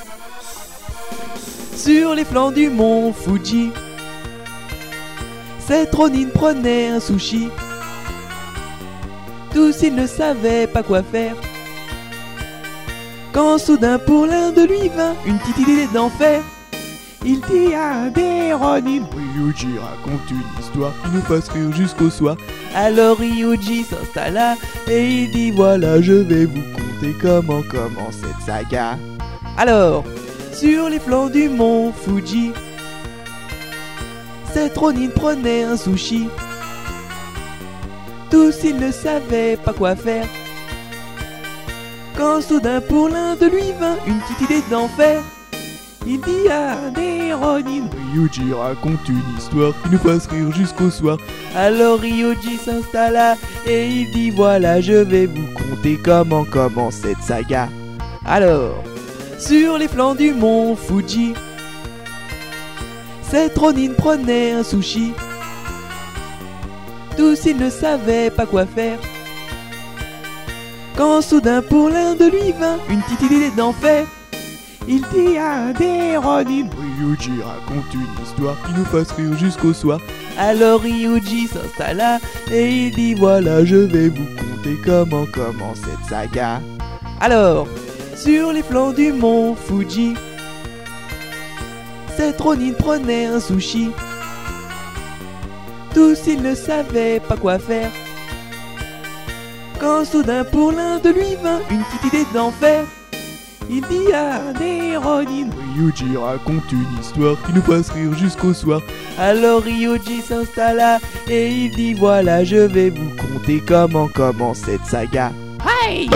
Sur les flancs du mont Fuji, cette Ronin prenait un sushi. Tous ils ne savaient pas quoi faire, quand soudain pour l'un de lui vint une petite idée d'en faire. Il dit à un des Ronin: Ryuji raconte une histoire qui nous fasse rire jusqu'au soir. Alors Ryuji s'installa et il dit: voilà, je vais vous conter comment commence cette saga. Alors, sur les flancs du mont Fuji, cette Ronin prenait un sushi. Tous ils ne savaient pas quoi faire, quand soudain pour l'un de lui vint une petite idée d'en faire. Il dit à un des Ronin: Ryuji raconte une histoire qui nous fasse rire jusqu'au soir. Alors Ryuji s'installa et il dit: voilà, je vais vous conter comment commence cette saga. Alors, sur les flancs du mont Fuji, cette Ronin prenait un sushi. Tous ils ne savaient pas quoi faire, quand soudain pour l'un de lui vint une petite idée d'en faire. Il dit à un des Ronin: Ryuji raconte une histoire qui nous fasse rire jusqu'au soir. Alors Ryuji s'installa et il dit: voilà, je vais vous conter comment commence cette saga. Alors, sur les flancs du mont Fuji, cette Ronin prenait un sushi. Tous ils ne savaient pas quoi faire, quand soudain pour l'un de lui vint une petite idée d'en faire. Il dit à un des Ronin: Ryuji raconte une histoire qui nous fasse rire jusqu'au soir. Alors Ryuji s'installa et il dit: voilà, je vais vous conter comment commence cette saga. Hey!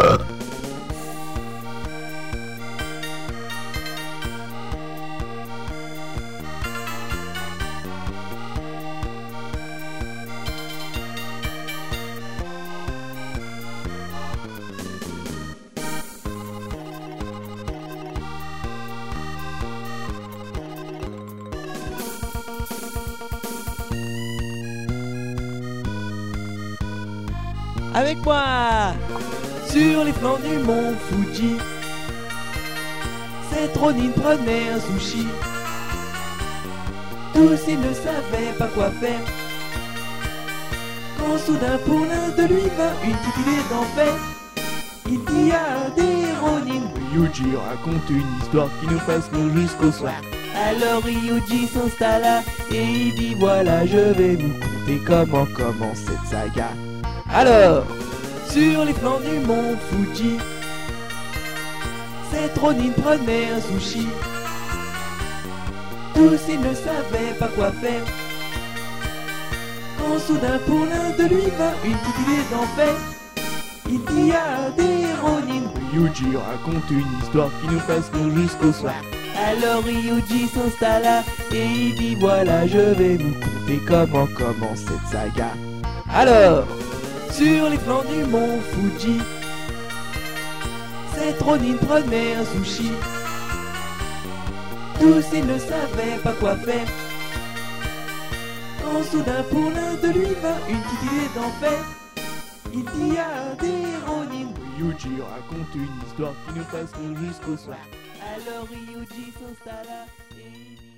Avec moi, sur les flancs du mont Fuji, cette Ronin prenait un sushi. Tous ils ne savaient pas quoi faire, quand soudain pour l'un de lui vint une petite idée d'en faire. Il dit à un des Ronin: Ryuji raconte une histoire qui nous fasse rire jusqu'au soir. Alors Ryuji s'installa et il dit: voilà, je vais vous conter comment commence cette saga. Alors, sur les flancs du mont Fuji, cette Ronin prenait un sushi. Tous ils ne savaient pas quoi faire, quand soudain pour l'un de lui vint une petite idée d'en faire. Il dit à un des Ronin: Ryuji raconte une histoire qui nous fasse rire jusqu'au soir. Alors Ryuji s'installa et il dit: voilà, je vais vous conter comment commence cette saga. Alors, sur les flancs du mont Fuji, cette Ronin prenait un sushi. Tous ils ne savaient pas quoi faire, quand soudain pour l'un de lui vint une petite idée d'en faire. Il dit à un des Ronin: Ryuji raconte une histoire qui nous fasse rire jusqu'au soir. Alors Ryuji s'installa et il dit: